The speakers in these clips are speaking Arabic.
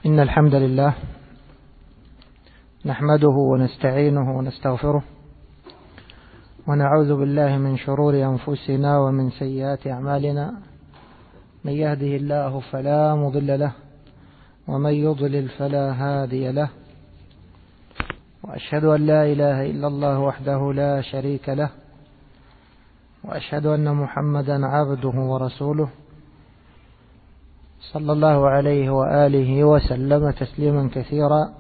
إن الحمد لله نحمده ونستعينه ونستغفره ونعوذ بالله من شرور أنفسنا ومن سيئات أعمالنا. من يهده الله فلا مضل له ومن يضلل فلا هادي له، وأشهد أن لا إله إلا الله وحده لا شريك له، وأشهد أن محمدا عبده ورسوله صلى الله عليه وآله وسلم تسليما كثيرا.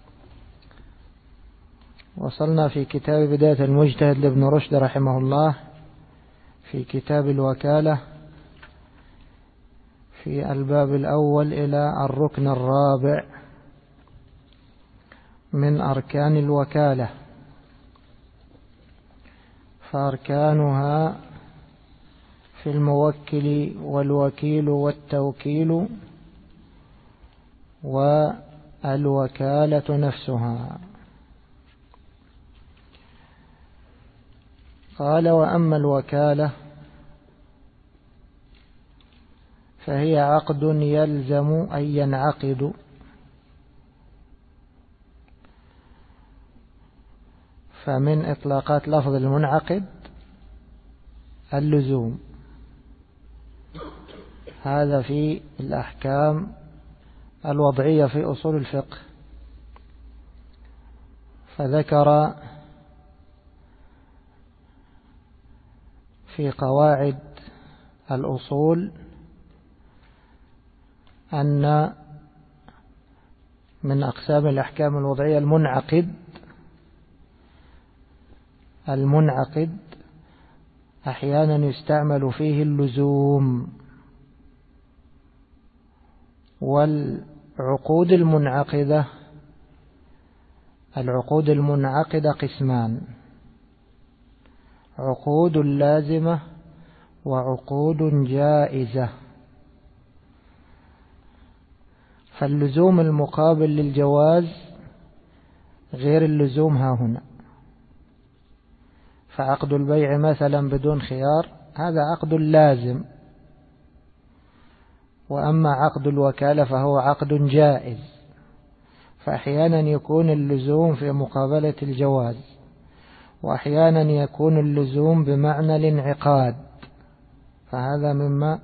وصلنا في كتاب بداية المجتهد لابن رشد رحمه الله في كتاب الوكالة في الباب الأول إلى الركن الرابع من أركان الوكالة، فأركانها في الموكل والوكيل والتوكيل والوكالة نفسها. قال: وأما الوكالة فهي عقد يلزم أن ينعقد، فمن إطلاقات لفظ المنعقد اللزوم، هذا في الأحكام الوضعية في أصول الفقه. فذكر في قواعد الأصول أن من أقسام الأحكام الوضعية المنعقد أحيانا يستعمل فيه اللزوم. والعقود المنعقدة قسمان: عقود لازمة وعقود جائزة. فاللزوم المقابل للجواز غير اللزوم ها هنا. فعقد البيع مثلا بدون خيار هذا عقد لازم، وأما عقد الوكالة فهو عقد جائز. فأحيانا يكون اللزوم في مقابلة الجواز، وأحيانا يكون اللزوم بمعنى الانعقاد، فهذا مما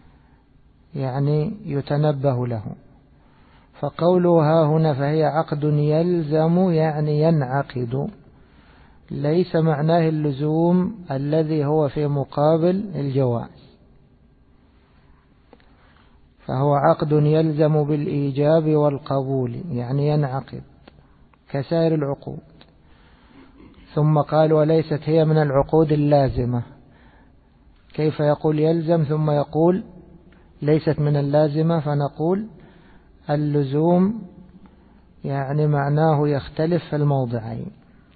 يتنبه له. فقوله ها هنا فهي عقد يلزم يعني ينعقد، ليس معناه اللزوم الذي هو في مقابل الجواز، فهو عقد يلزم بالإيجاب والقبول يعني ينعقد كسائر العقود. ثم قال: وليست هي من العقود اللازمة. كيف يقول يلزم ثم يقول ليست من اللازمة؟ فنقول اللزوم معناه يختلف في الموضعين.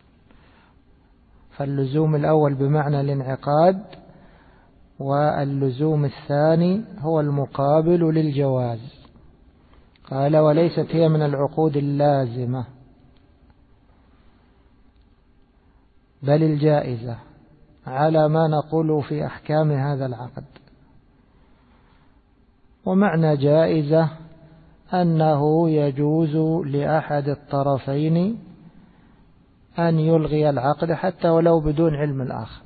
فاللزوم الأول بمعنى الانعقاد، واللزوم الثاني هو المقابل للجواز. قال: وليست هي من العقود اللازمة بل الجائزة، على ما نقول في أحكام هذا العقد. ومعنى جائزة أنه يجوز لأحد الطرفين أن يلغي العقد حتى ولو بدون علم الآخر،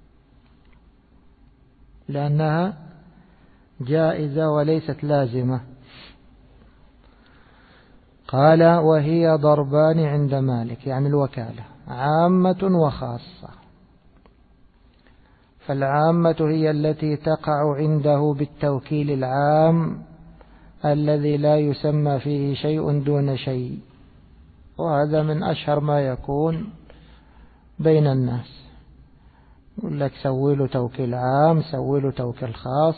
لأنها جائزة وليست لازمة. قال: وهي ضربان عند مالك، يعني الوكالة عامة وخاصة. فالعامة هي التي تقع عنده بالتوكيل العام الذي لا يسمى فيه شيء دون شيء، وهذا من أشهر ما يكون بين الناس. يقول لك سوي له توكيل عام، سوي له توكيل خاص.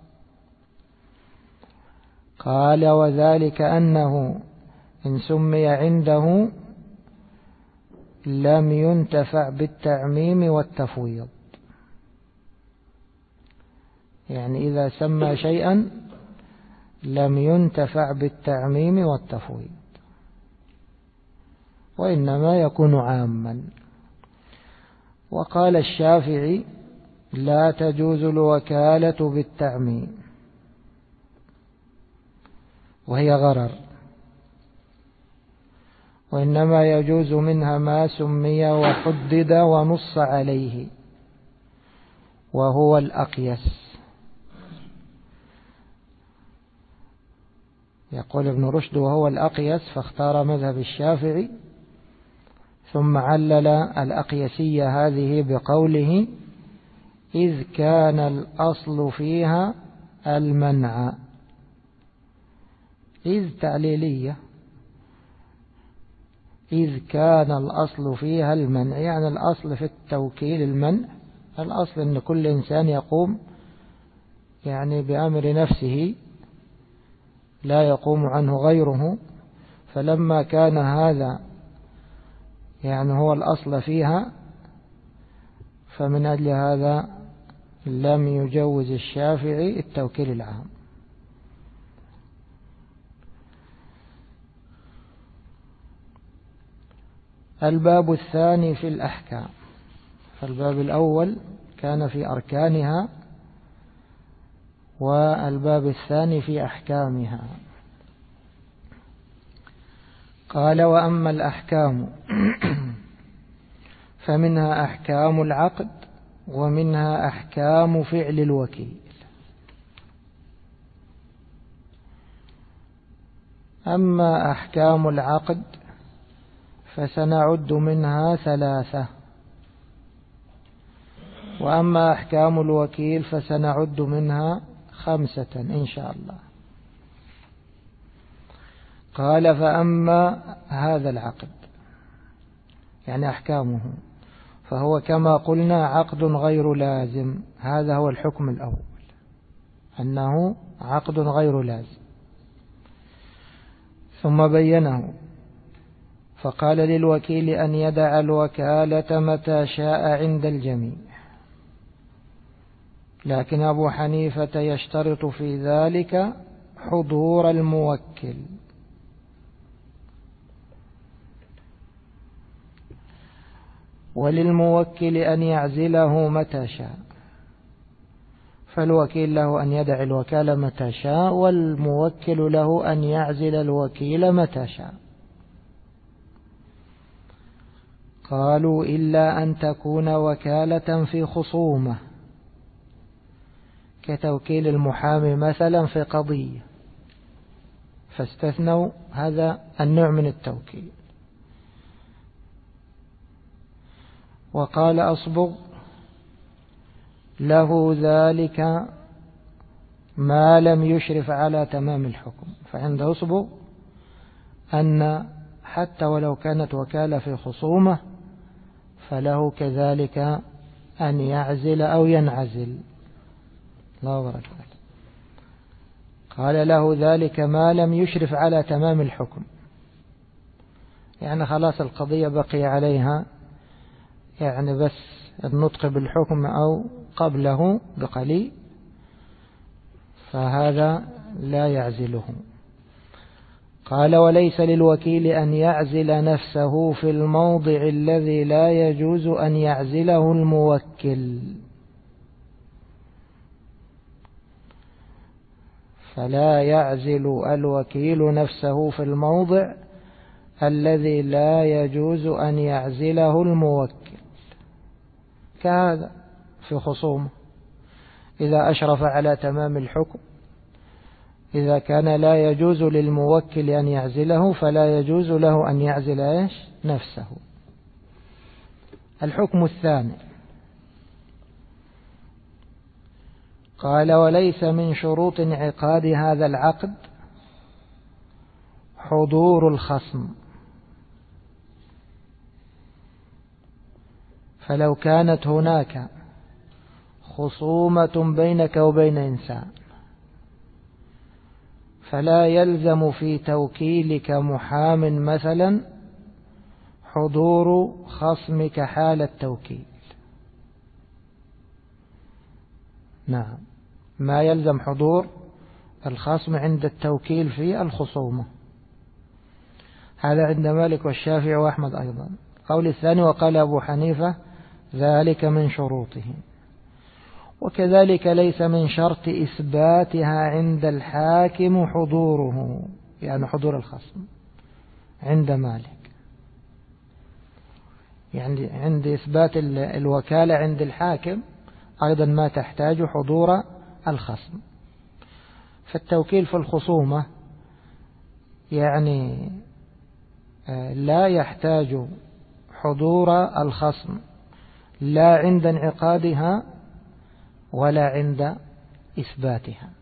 قال: وذلك أنه إن سمي عنده لم ينتفع بالتعميم والتفويض، يعني إذا سمى شيئا لم ينتفع بالتعميم والتفويض، وإنما يكون عاما. وقال الشافعي: لا تجوز الوكالة بالتعميم، وهي غرر، وإنما يجوز منها ما سمي وحدد ونص عليه وهو الأقيس. يقول ابن رشد وهو الأقيس، فاختار مذهب الشافعي، ثم علل الأقيسية هذه بقوله إذ كان الأصل فيها المنع. إذ تعليلية، إذ كان الأصل فيها المنع، يعني الأصل في التوكيل المنع. الأصل أن كل إنسان يقوم يعني بأمر نفسه لا يقوم عنه غيره، فلما كان هذا يعني هو الأصل فيها، فمن أجل هذا لم يجوز الشافعي التوكيل العام. الباب الثاني في الأحكام. فالباب الأول كان في أركانها، والباب الثاني في أحكامها. قال وأما الأحكام فمنها أحكام العقد ومنها أحكام فعل الوكيل. أما أحكام العقد فسنعد منها 3، وأما أحكام الوكيل فسنعد منها 5 إن شاء الله. قال فأما هذا العقد يعني أحكامه، فهو كما قلنا عقد غير لازم. هذا هو الحكم الأول، أنه عقد غير لازم. ثم بينه فقال للوكيل أن يدع الوكالة متى شاء عند الجميع، لكن أبو حنيفة يشترط في ذلك حضور الموكل. وللموكل أن يعزله متى شاء، فالوكيل له أن يدع الوكالة متى شاء، والموكل له أن يعزل الوكيل متى شاء. قالوا إلا أن تكون وكالة في خصومة، كتوكيل المحامي مثلا في قضية، فاستثنوا هذا النوع من التوكيل. وقال أصبغ له ذلك ما لم يشرف على تمام الحكم. فعند أصبغ أن حتى ولو كانت وكالة في خصومة فله كذلك أن يعزل أو ينعزل. لا بركة. قال له ذلك ما لم يشرف على تمام الحكم، يعني خلاص القضية بقي عليها يعني بس النطق بالحكم أو قبله بقليل، فهذا لا يعزله. قال وليس للوكيل أن يعزل نفسه في الموضع الذي لا يجوز أن يعزله الموكل، فلا يعزل الوكيل نفسه في الموضع الذي لا يجوز أن يعزله الموكل، كهذا في خصومه إذا أشرف على تمام الحكم، إذا كان لا يجوز للموكل أن يعزله فلا يجوز له أن يعزل نفسه. الحكم الثاني قال وليس من شروط انعقاد هذا العقد حضور الخصم، فلو كانت هناك خصومة بينك وبين إنسان فلا يلزم في توكيلك محام مثلا حضور خصمك حال التوكيل. نعم، ما يلزم حضور الخصم عند التوكيل في الخصومة. هذا عند مالك والشافعي وأحمد أيضا. قول الثاني وقال أبو حنيفة ذلك من شروطه. وكذلك ليس من شرط إثباتها عند الحاكم حضوره، يعني حضور الخصم عند مالك. يعني عند إثبات الوكالة عند الحاكم أيضا ما تحتاج حضور الخصم. فالتوكيل في الخصومة يعني لا يحتاج حضور الخصم لا عند انعقادها ولا عند إثباتها.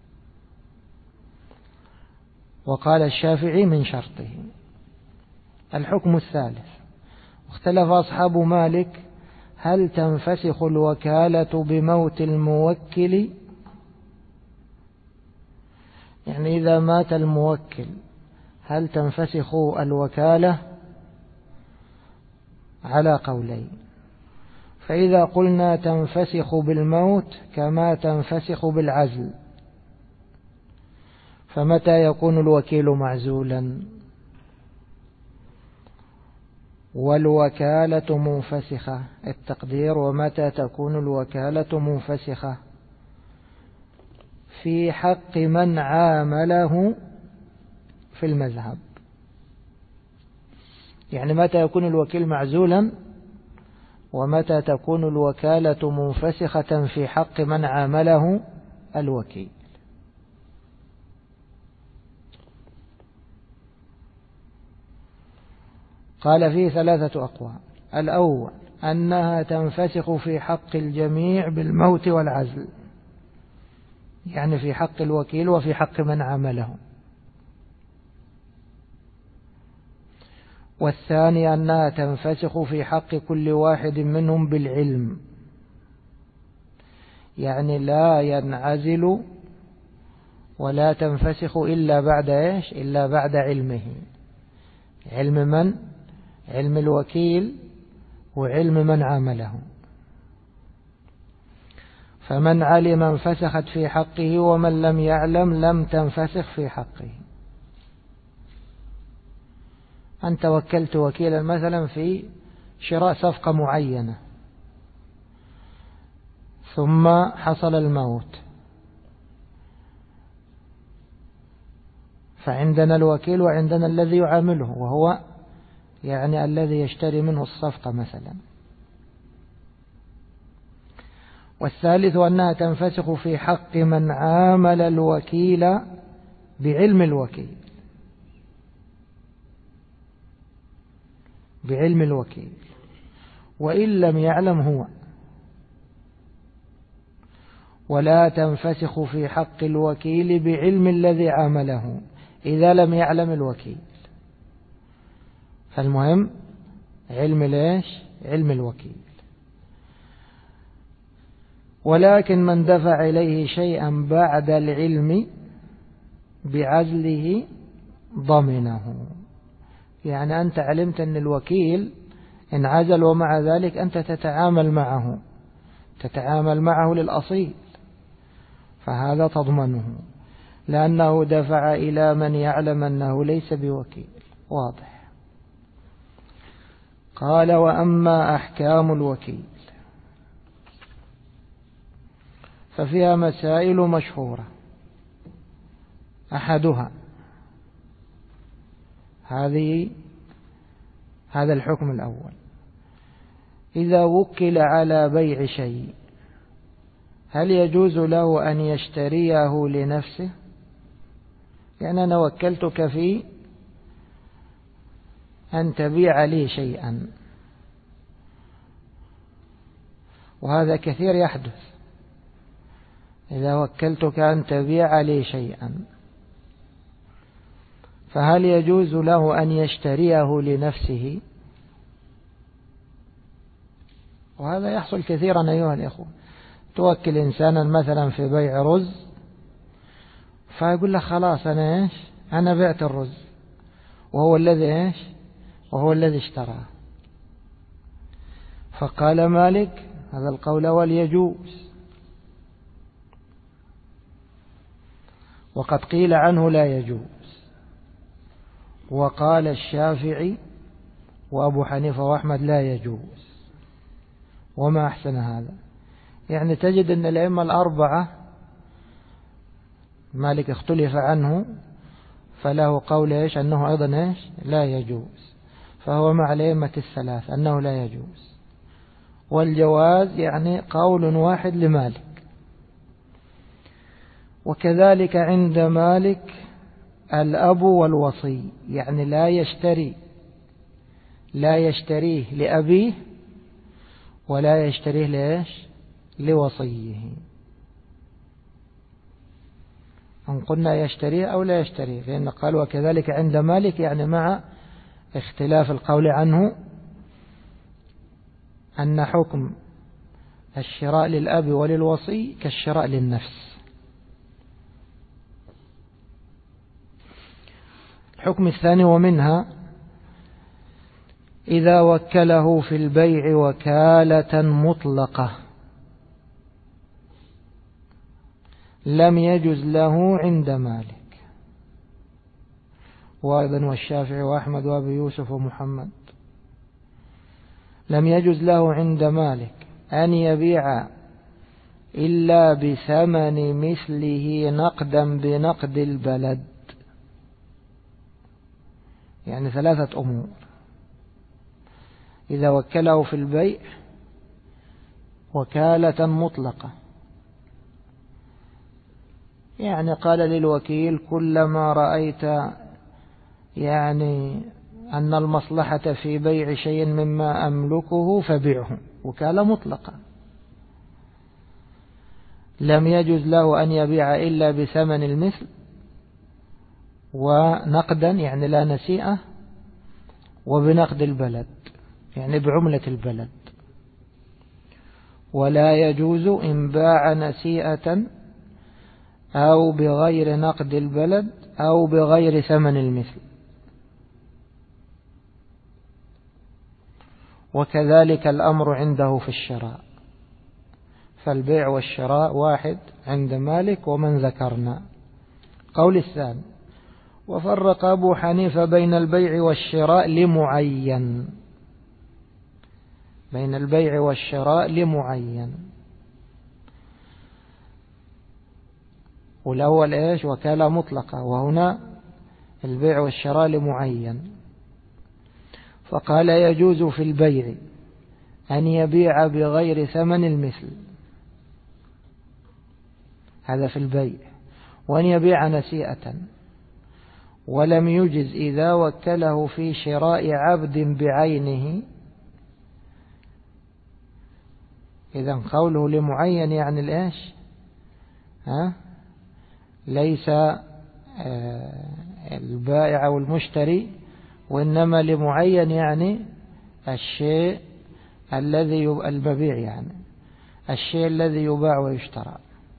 وقال الشافعي من شرطه. الحكم الثالث، اختلف أصحاب مالك هل تنفسخ الوكالة بموت الموكل؟ يعني إذا مات الموكل هل تنفسخ الوكالة؟ على قولين. فإذا قلنا تنفسخ بالموت كما تنفسخ بالعزل، فمتى يكون الوكيل معزولا والوكالة منفسخة؟ التقدير ومتى تكون الوكالة منفسخة؟ في حق من عامله في المذهب. يعني متى يكون الوكيل معزولا ومتى تكون الوكالة منفسخة في حق من عامله الوكيل. قال فيه 3 أقوال. الأول أنها تنفسخ في حق الجميع بالموت والعزل، يعني في حق الوكيل وفي حق من عامله. والثاني أنها تنفسخ في حق كل واحد منهم بالعلم، يعني لا ينعزل ولا تنفسخ إلا بعد إيش؟ إلا بعد علمه. علم من؟ علم الوكيل وعلم من عامله. فمن علم انفسخت في حقه ومن لم يعلم لم تنفسخ في حقه. أنت وكلت وكيلا مثلا في شراء صفقة معينة ثم حصل الموت، فعندنا الوكيل وعندنا الذي يعامله وهو يعني الذي يشتري منه الصفقة مثلا. والثالث أنها تنفسخ في حق من عامل الوكيل بعلم الوكيل، بعلم الوكيل وإن لم يعلم هو. ولا تنفسخ في حق الوكيل بعلم الذي عامله إذا لم يعلم الوكيل. فالمهم علم ليش؟ علم الوكيل. ولكن من دفع إليه شيئا بعد العلم بعزله ضمنه. يعني أنت علمت أن الوكيل انعزل ومع ذلك أنت تتعامل معه للأصيل، فهذا تضمنه لأنه دفع إلى من يعلم أنه ليس بوكيل. واضح. قال وأما أحكام الوكيل ففيها مسائل مشهورة. أحدها هذا الحكم الأول: إذا وكل على بيع شيء هل يجوز له أن يشتريه لنفسه؟ يعني أنا وكلتك في أن تبيع لي شيئا، وهذا كثير يحدث. إذا وكلتك أن تبيع لي شيئا فهل يجوز له أن يشتريه لنفسه؟ وهذا يحصل كثيرا أيها الإخوة. توكل إنسانا مثلا في بيع رز فيقول له خلاص أنا بعت الرز، وهو الذي اشتراه. فقال مالك هذا القول وليجوز، وقد قيل عنه لا يجوز. وقال الشافعي وأبو حنيفة وأحمد لا يجوز. وما أحسن هذا. يعني تجد أن الأئمة الأربعة مالك اختلف عنه فله قول أنه أيضا لا يجوز. فهو مع الأئمة الثلاث أنه لا يجوز، والجواز يعني قول واحد لمالك. وكذلك عند مالك الأب والوصي، يعني لا يشتريه لأبيه ولا يشتريه لإيش؟ لوصيه. أن قلنا يشتريه أو لا يشتريه، لأن قال وكذلك عند مالك، يعني مع اختلاف القول عنه أن حكم الشراء للأب وللوصي كالشراء للنفس. الحكم الثاني ومنها إذا وكله في البيع وكالة مطلقة لم يجز له عند مالك، وأيضا والشافعي وأحمد وأبي يوسف ومحمد، لم يجز له عند مالك أن يبيع إلا بثمن مثله نقدا بنقد البلد. يعني ثلاثة أمور: إذا وكله في البيع وكالة مطلقة، يعني قال للوكيل كلما رأيت يعني أن المصلحة في بيع شيء مما أملكه فبيعه، وكالة مطلقة. لم يجز له أن يبيع إلا بثمن المثل ونقدا، يعني لا نسيئة، وبنقد البلد، يعني بعملة البلد. ولا يجوز إن باع نسيئة أو بغير نقد البلد أو بغير ثمن المثل. وكذلك الأمر عنده في الشراء، فالبيع والشراء واحد عند مالك ومن ذكرنا. قول الثاني: وفرق أبو حنيفة بين البيع والشراء لمعين، بين البيع والشراء لمعين. والأول إيش؟ وكالة مطلقة، وهنا البيع والشراء لمعين. فقال يجوز في البيع أن يبيع بغير ثمن المثل، هذا في البيع، وأن يبيع نسيئة، ولم يجز إذا وكله في شراء عبد بعينه. إذن قوله لمعين يعني الإيش؟ ليس البائع أو المشتري، وإنما لمعين يعني الشيء الذي المبيع، يعني الشيء الذي يباع ويشترى.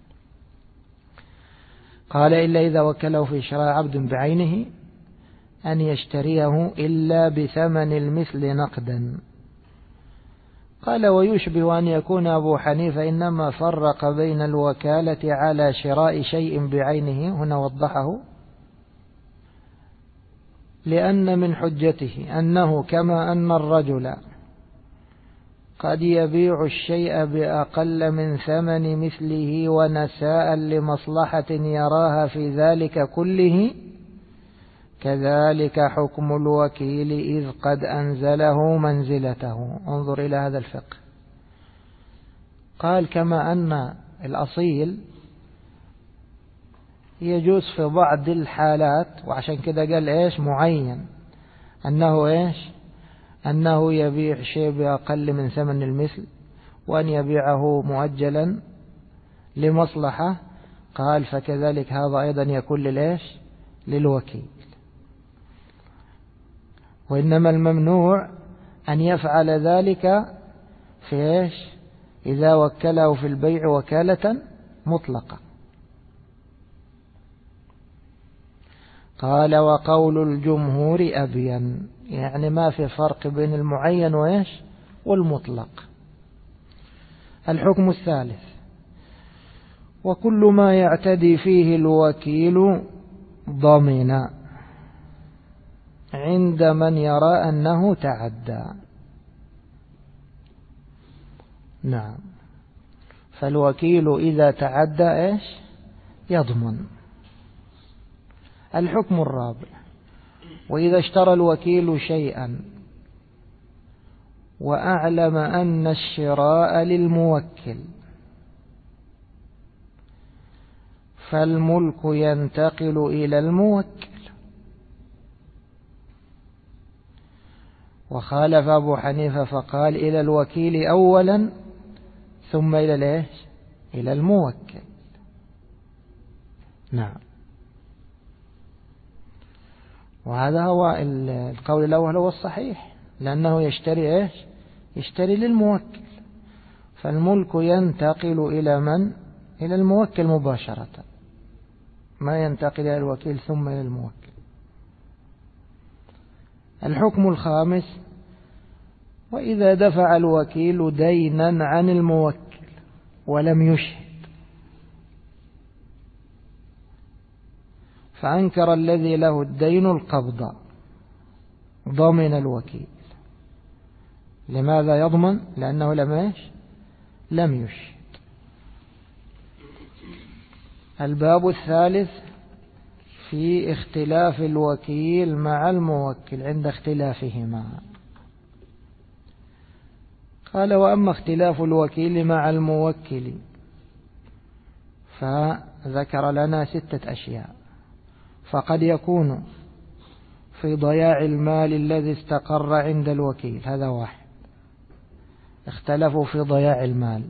قال إلا إذا وكله في شراء عبد بعينه أن يشتريه إلا بثمن المثل نقدا. قال ويشبه أن يكون أبو حنيفة إنما فرق بين الوكالة على شراء شيء بعينه، هنا وضحه، لأن من حجته أنه كما أن الرجل قد يبيع الشيء بأقل من ثمن مثله ونساء لمصلحة يراها في ذلك كله، كذلك حكم الوكيل إذ قد أنزله منزلته. انظر إلى هذا الفقه. قال كما أن الأصيل يجوز في بعض الحالات، وعشان كده قال إيش؟ معين، أنه إيش؟ أنه يبيع شيء بأقل من ثمن المثل، وأن يبيعه مؤجلا لمصلحة. قال فكذلك هذا أيضا يكون للإيش؟ للوكيل. وإنما الممنوع أن يفعل ذلك في إيش؟ إذا وكله في البيع وكالة مطلقة. قال وقول الجمهور أبين، يعني ما في فرق بين المعين وإيش؟ والمطلق. الحكم الثالث: وكل ما يعتدي فيه الوكيل ضمن عند من يرى أنه تعدى. نعم، فالوكيل إذا تعدى إيش؟ يضمن. الحكم الرابع: وإذا اشترى الوكيل شيئا وأعلم أن الشراء للموكل، فالملك ينتقل إلى الموكل. وخالف أبو حنيفة فقال إلى الوكيل أولا ثم إلى الموكل. نعم. وهذا هو القول الأول هو الصحيح، لأنه يشتري للموكل، فالملك ينتقل إلى من؟ إلى الموكل مباشرة، ما ينتقل إلى الوكيل ثم إلى الموكل. الحكم الخامس: وإذا دفع الوكيل دينا عن الموكل ولم يشهد، فأنكر الذي له الدين القبض، ضمن الوكيل. لماذا يضمن؟ لأنه لم يشهد. الباب الثالث في اختلاف الوكيل مع الموكل عند اختلافهما. قال: وأما اختلاف الوكيل مع الموكل فذكر لنا 6 أشياء. فقد يكون في ضياع المال الذي استقر عند الوكيل، هذا واحد، اختلفوا في ضياع المال.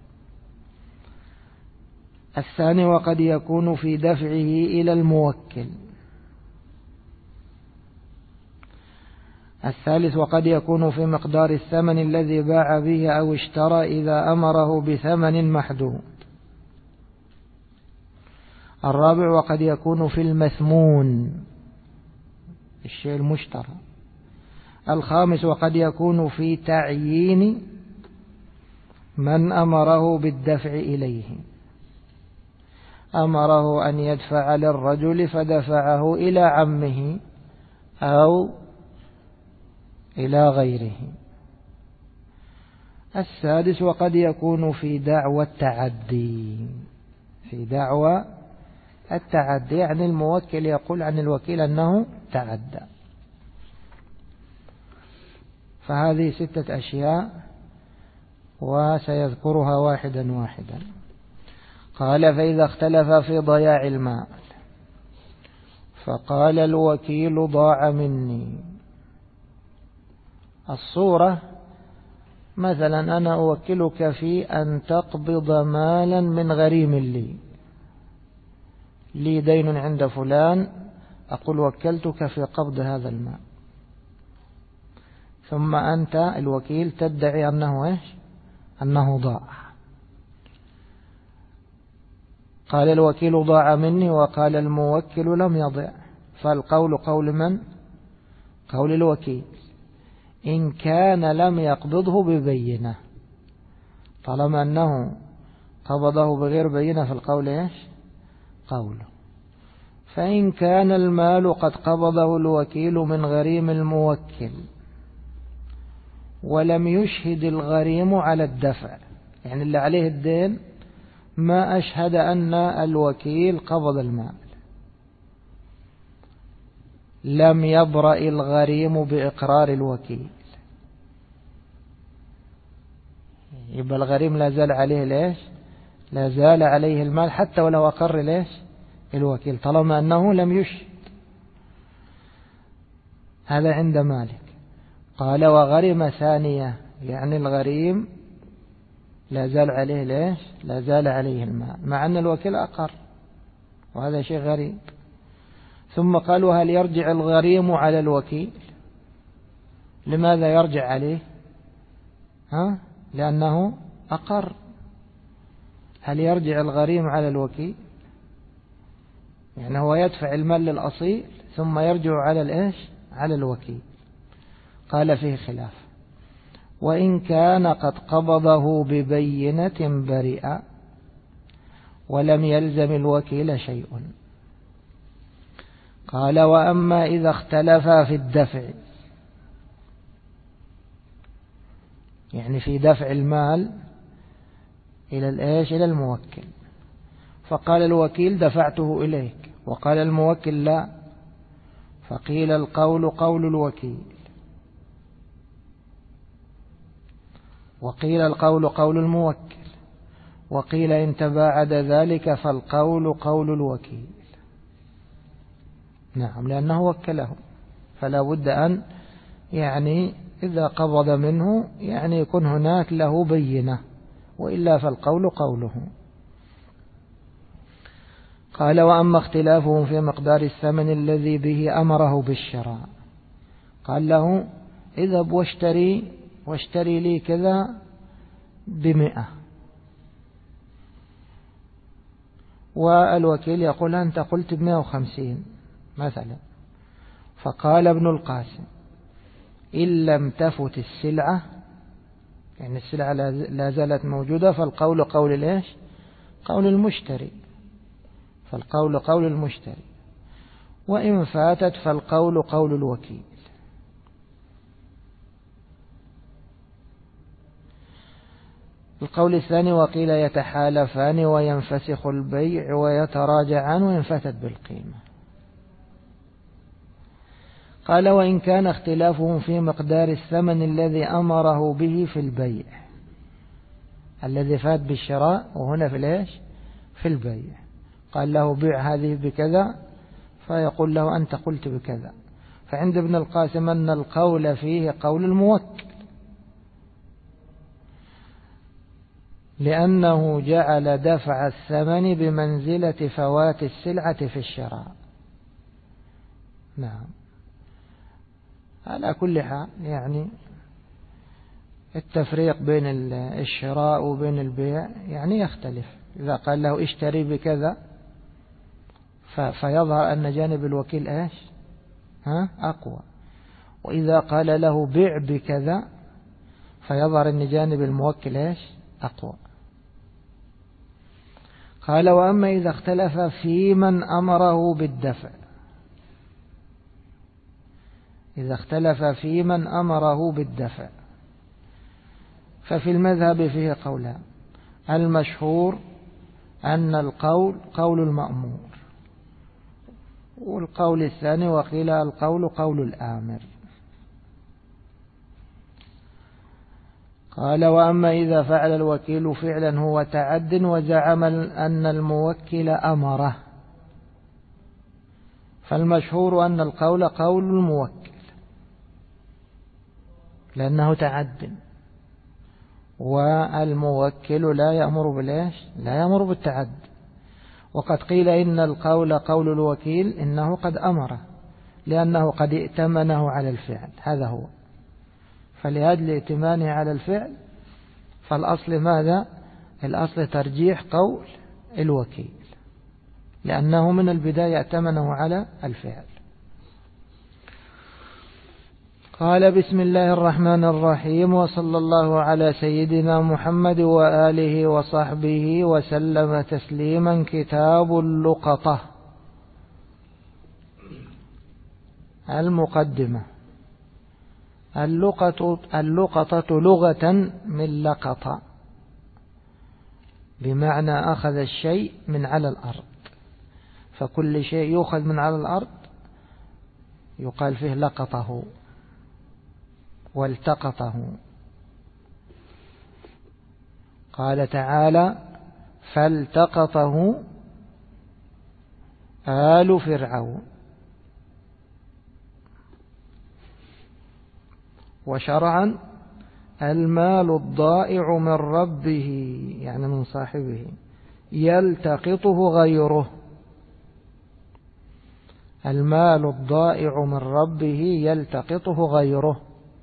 الثاني: وقد يكون في دفعه إلى الموكل. الثالث: وقد يكون في مقدار الثمن الذي باع به أو اشترى إذا أمره بثمن محدود. الرابع: وقد يكون في المثمون، الشيء المشترى. الخامس: وقد يكون في تعيين من أمره بالدفع إليه، أمره أن يدفع للرجل فدفعه إلى عمه أو إلى غيره. السادس: وقد يكون في دعوى التعدي، يعني الموكل يقول عن الوكيل أنه تعدى. فهذه 6 أشياء وسيذكرها واحدا واحدا. قال: فإذا اختلف في ضياع المال فقال الوكيل: ضاع مني. الصورة: مثلا أنا أوكلك في أن تقبض مالا من غريم لي دين عند فلان، أقول وكلتك في قبض هذا المال، ثم أنت الوكيل تدعي أنه ضاع. قال الوكيل: ضاع مني، وقال الموكل: لم يضع. فالقول قول من؟ قول الوكيل، إن كان لم يقبضه ببينة. طالما أنه قبضه بغير بينة فالقول قوله. فإن كان المال قد قبضه الوكيل من غريم الموكل ولم يشهد الغريم على الدفع، يعني اللي عليه الدين ما أشهد أن الوكيل قبض المال، لم يبرأ الغريم بإقرار الوكيل، يبقى الغريم لا زال عليه لا زال عليه المال حتى ولو أقر الوكيل، طالما أنه لم يشهد. هذا عند مالك. قال: وغرم ثانية، يعني الغريم لا زال عليه لا زال عليه المال مع أن الوكيل أقر، وهذا شيء غريب. ثم قال: وهل يرجع الغريم على الوكيل؟ لماذا يرجع عليه؟ لأنه أقر. هل يرجع الغريم على الوكيل؟ يعني هو يدفع المال للأصيل ثم يرجع على الوكيل. قال: فيه خلاف. وإن كان قد قبضه ببينة برئ ولم يلزم الوكيل شيء. قال: وأما إذا اختلفا في الدفع، يعني في دفع المال إلى الموكل، فقال الوكيل: دفعته إليك، وقال الموكل: لا، فقيل القول قول الوكيل. وقيل القول قول الموكل، وقيل إن تباعد ذلك فالقول قول الوكيل. نعم، لأنه وكله، فلا بد أن إذا قبض منه يكون هناك له بينة، وإلا فالقول قوله. قال: وأما اختلافهم في مقدار الثمن الذي به أمره بالشراء، قال له: اذهب واشتري لي كذا ب100، والوكيل يقول: أنت قلت ب150 مثلا. فقال ابن القاسم: إن لم تفت السلعة، السلعة لا زالت موجودة، فالقول قول ايش؟ قول المشتري، فالقول قول المشتري، وإن فاتت فالقول قول الوكيل. القول الثاني: وقيل يتحالفان وينفسخ البيع ويتراجعان وإن فاتت بالقيمة. قال: وإن كان اختلافهم في مقدار الثمن الذي أمره به في البيع، الذي فات بالشراء وهنا في البيع، قال له: بيع هذه بكذا، فيقول له: أنت قلت بكذا. فعند ابن القاسم أن القول فيه قول الموكل، لأنه جعل دفع الثمن بمنزلة فوات السلعة في الشراء. نعم. على كل حال التفريق بين الشراء وبين البيع يختلف. إذا قال له: اشتري بكذا، فيظهر أن جانب الوكيل أقوى، وإذا قال له: بيع بكذا، فيظهر أن جانب الموكل أقوى. قال: وأما إذا اختلف في من أمره بالدفع، إذا اختلف في من أمره بالدفع، ففي المذهب فيه قولان: المشهور أن القول قول المأمور، والقول الثاني: وقيل القول قول الآمر. قال: وأما إذا فعل الوكيل فعلا هو تعد وزعم أن الموكل أمره، فالمشهور أن القول قول الموكل، لأنه تعد، والموكل لا يأمر بالتعد. وقد قيل إن القول قول الوكيل، إنه قد أمره، لأنه قد ائتمنه على الفعل، هذا هو. فلأجل ائتمانه على الفعل، فالأصل ماذا؟ الأصل ترجيح قول الوكيل، لأنه من البداية ائتمنه على الفعل. قال: بسم الله الرحمن الرحيم، وصلى الله على سيدنا محمد وآله وصحبه وسلم تسليما. كتاب اللقطة. المقدمة. اللقطة لغة من لقطة، بمعنى أخذ الشيء من على الأرض، فكل شيء يؤخذ من على الأرض يقال فيه لقطه والتقطه. قال تعالى: فالتقطه آل فرعون. وشرعا: المال الضائع من ربه، من صاحبه، يلتقطه غيره. المال الضائع من ربه يلتقطه غيره.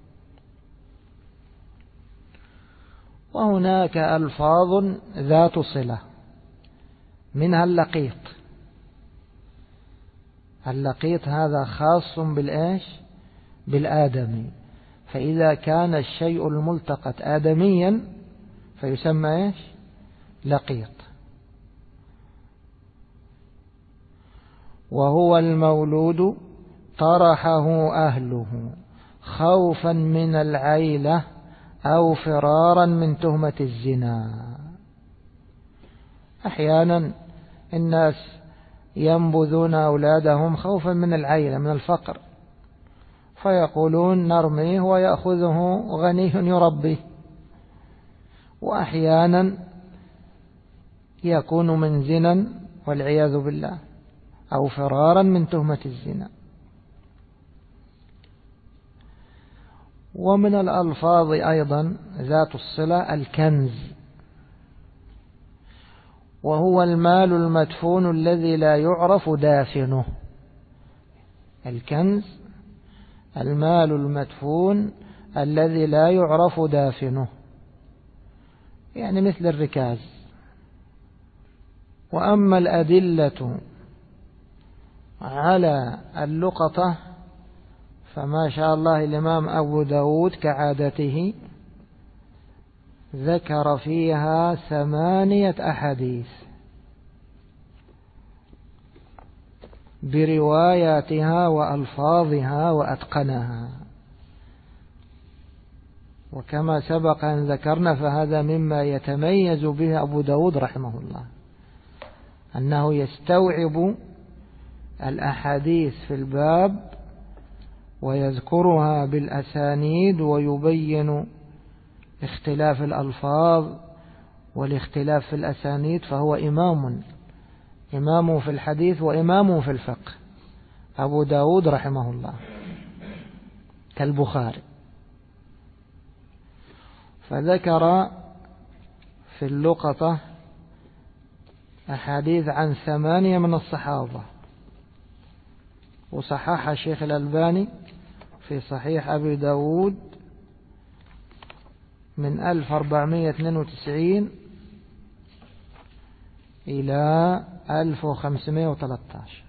وهناك ألفاظ ذات صلة، منها اللقيط. اللقيط هذا خاص بالآدمي، فإذا كان الشيء الملتقط آدميا فيسمى لقيط. وهو المولود طرحه أهله خوفا من العيلة أو فرارا من تهمة الزنا. أحيانا الناس ينبذون أولادهم خوفا من العيلة، من الفقر، فيقولون: نرميه ويأخذه غني يربيه. وأحيانا يكون من زنا والعياذ بالله، أو فرارا من تهمة الزنا. ومن الألفاظ أيضا ذات الصلة الكنز، وهو المال المدفون الذي لا يعرف دافنه. الكنز المال المدفون الذي لا يعرف دافنه، يعني مثل الركاز. وأما الأدلة على اللقطة فما شاء الله الإمام أبو داود كعادته ذكر فيها 8 أحاديث برواياتها وألفاظها وأتقنها. وكما سبق أن ذكرنا فهذا مما يتميز به أبو داود رحمه الله، أنه يستوعب الأحاديث في الباب ويذكرها بالأسانيد ويبين اختلاف الألفاظ والاختلاف في الأسانيد، فهو إمام في الحديث وإمام في الفقه أبو داود رحمه الله كالبخاري. فذكر في اللقطة أحاديث عن 8 من الصحابة، وصحح الشيخ الألباني في صحيح أبي داود من 1492 إلى 1513.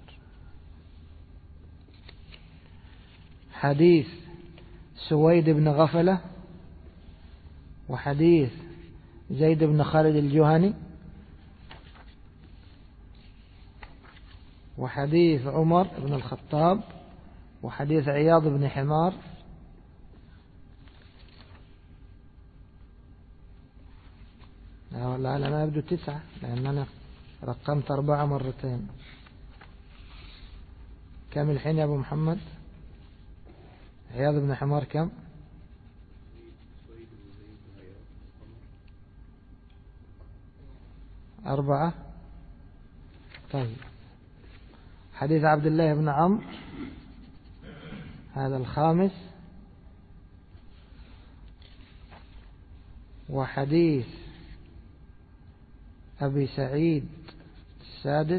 حديث سويد بن غفلة، وحديث زيد بن خالد الجهني، وحديث عمر بن الخطاب، وحديث عياض بن حمار، لا أنا أبدو 9 لأن أنا رقمت 4 مرتين. كم الحين يا أبو محمد؟ عياض بن حمار كم؟ 4. طيب حديث عبد الله بن عمرو هذا 5، وحديث أبي سعيد 6.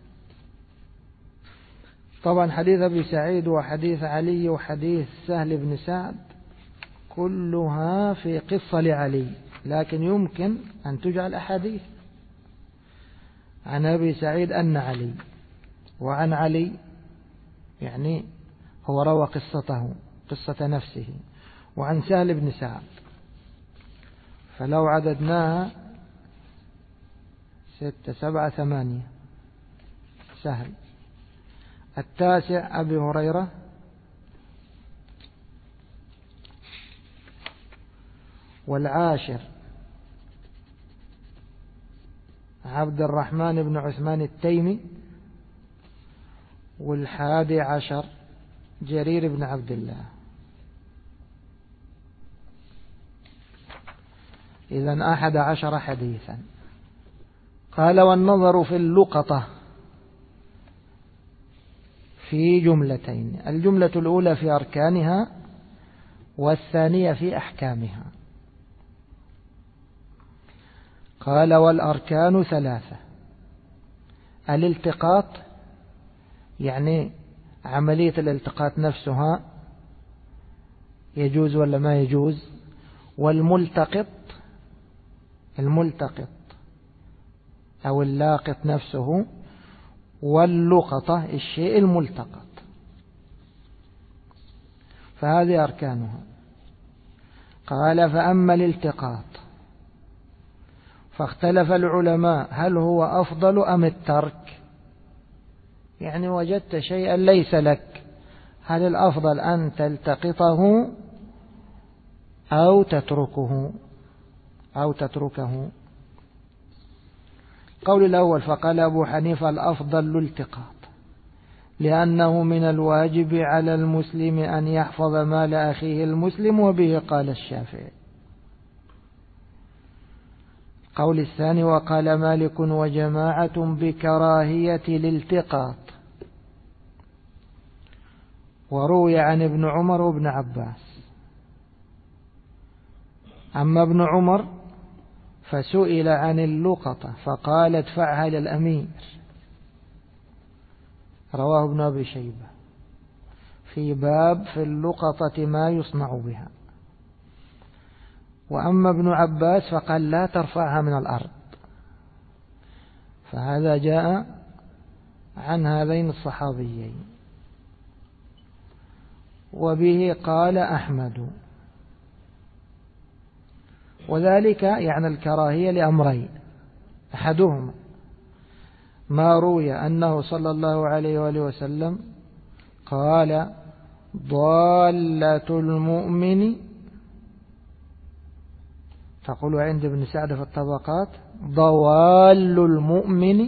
طبعا حديث أبي سعيد وحديث علي وحديث سهل بن سعد كلها في قصة لعلي، لكن يمكن أن تجعل أحاديث. عن أبي سعيد أن علي، وعن علي يعني هو روى قصته قصة نفسه، وعن سهل بن سعد، فلو عددناها 6 7 8 سهل. 9 أبي هريرة، والعاشر عبد الرحمن بن عثمان التيمي، وال11 جرير بن عبد الله. إذن 11 حديثا. قال والنظر في اللقطة في جملتين، الجملة الأولى في أركانها والثانية في أحكامها. قال والأركان 3: الالتقاط يعني عملية الالتقاط نفسها يجوز ولا ما يجوز، والملتقط الملتقط أو اللاقط نفسه، واللقطة الشيء الملتقط. فهذه أركانها. قال فأما الالتقاط فاختلف العلماء هل هو أفضل أم الترك، يعني وجدت شيئا ليس لك، هل الأفضل أن تلتقطه أو تتركه. قول الأول فقال أبو حنيفة الأفضل الالتقاط، لأنه من الواجب على المسلم أن يحفظ مال أخيه المسلم، وبه قال الشافعي. قول الثاني وقال مالك وجماعة بكراهية الالتقاط. وروي عن ابن عمر وابن عباس. أما ابن عمر فسئل عن اللقطة فقال ادفعها للأمير، رواه ابن أبي شيبة في باب في اللقطة ما يصنع بها. وأما ابن عباس فقال لا ترفعها من الأرض. فهذا جاء عن هذين الصحابيين. وبه قال أحمد، وذلك يعني الكراهية لأمرين: أحدهما ما روي أنه صلى الله عليه وآله وسلم قال ضالة المؤمن، تقول عند ابن سعد في الطبقات ضوال المؤمن،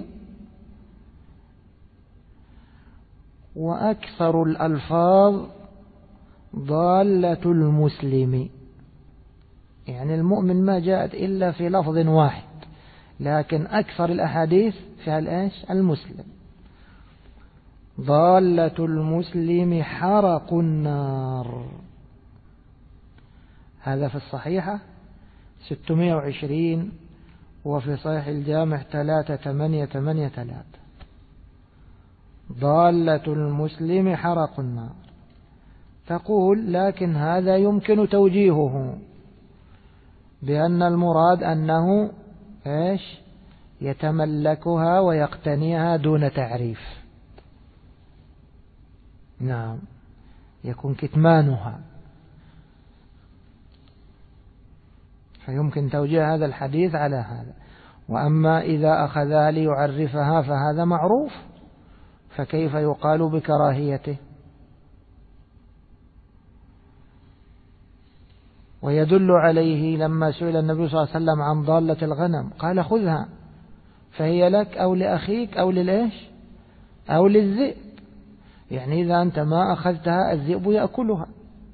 وأكثر الألفاظ ضالة المسلم. يعني المؤمن ما جاءت إلا في لفظ واحد، لكن أكثر الأحاديث فيها الإيش؟ المسلم. ضالة المسلم حرق النار. هذا في الصحيحة 620، وفي صحيح الجامع 3883. ضالة المسلم حرق النار. تقول لكن هذا يمكن توجيهه بأن المراد أنه إيش؟ يتملكها ويقتنيها دون تعريف. نعم، يكون كتمانها. فيمكن توجيه هذا الحديث على هذا. وأما إذا أخذها ليعرفها فهذا معروف، فكيف يقال بكراهيته؟ ويدل عليه لما سئل النبي صلى الله عليه وسلم عن ضالة الغنم قال خذها فهي لك أو لأخيك أو للإيش أو للذئب. يعني إذا أنت ما أخذتها الذئب يأكلها.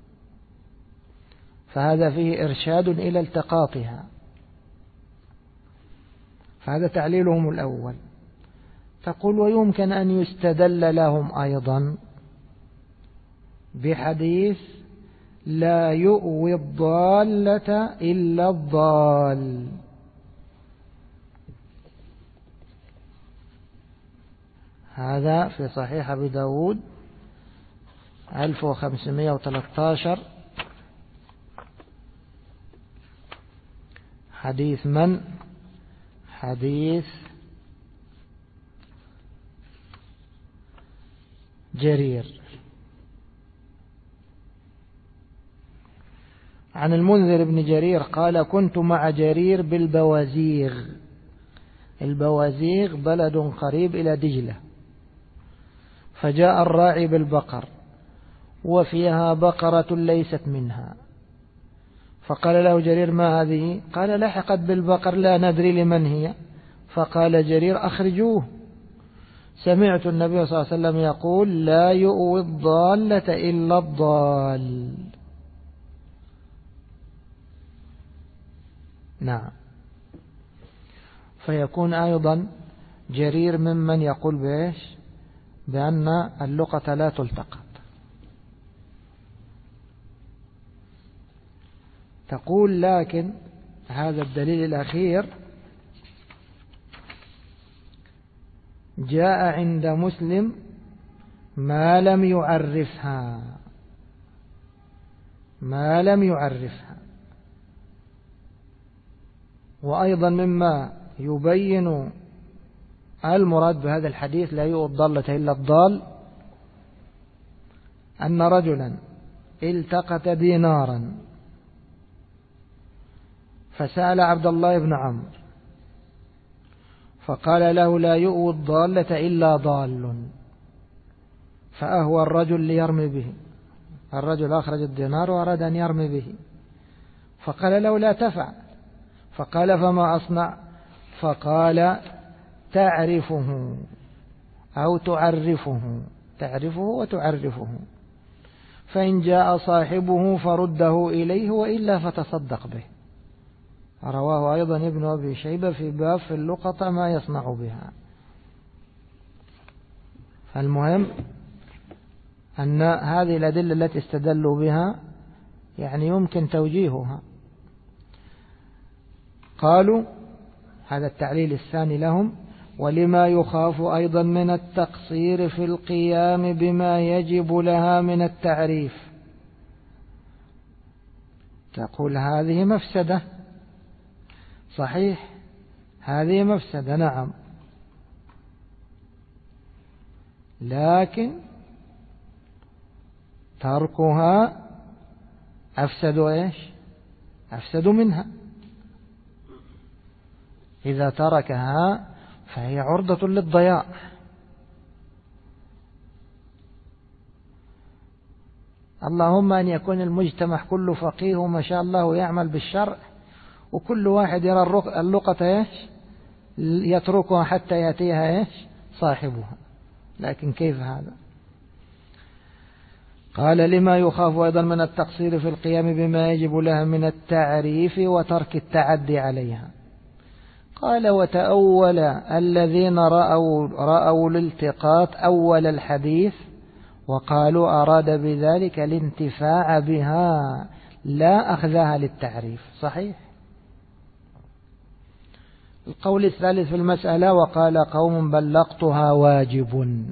فهذا فيه إرشاد إلى التقاطها. فهذا تعليلهم الأول. تقول ويمكن أن يستدل لهم أيضا بحديث لا يؤوي الضالة إلا الضال. هذا في صحيح أبي داود 1513. حديث من؟ حديث جرير عن المنذر بن جرير قال كنت مع جرير بالبوازيغ. البوازيغ بلد قريب إلى دجلة. فجاء الراعي بالبقر وفيها بقرة ليست منها، فقال له جرير ما هذه؟ قال لحقت بالبقر لا ندري لمن هي. فقال جرير أخرجوه، سمعت النبي صلى الله عليه وسلم يقول لا يؤوي الضالة إلا الضال. نعم. فيكون أيضا جرير ممن يقول بإيش؟ بأن اللقطة لا تلتقط. تقول لكن هذا الدليل الأخير جاء عند مسلم ما لم يعرفها، ما لم يعرفها. وأيضا مما يبين المراد بهذا الحديث لا يؤوي الضالة إلا الضال أن رجلا التقط دينارا فسأل عبد الله بن عمرو فقال له لا يؤوي الضالة إلا ضال، فأهوى الرجل ليرمي به. الرجل أخرج الدينار وأراد أن يرمي به، فقال له لا تفعل. فقال فما أصنع؟ فقال تعرفه أو تعرفه، تعرفه وتعرفه، فإن جاء صاحبه فرده إليه وإلا فتصدق به. رواه أيضا ابن أبي شيبة في باب في اللقطة ما يصنع بها. فالمهم أن هذه الأدلة التي استدلوا بها يعني يمكن توجيهها. قالوا هذا التعليل الثاني لهم: ولما يخاف أيضا من التقصير في القيام بما يجب لها من التعريف. تقول هذه مفسدة، صحيح هذه مفسدة نعم، لكن تركها أفسد إيش؟ أفسد منها. إذا تركها فهي عرضة للضياع. اللهم أن يكون المجتمع كله فقيه وما شاء الله يعمل بالشرع، وكل واحد يرى اللقطة إيش يتركها حتى يأتيها إيش صاحبها، لكن كيف هذا؟ قال: لما يخاف أيضا من التقصير في القيام بما يجب لها من التعريف وترك التعدي عليها. قال: وتأول الذين رأوا الالتقاط أول الحديث وقالوا أراد بذلك الانتفاع بها لا أخذها للتعريف. صحيح. القول الثالث في المسألة: وقال قوم بلغتها واجب.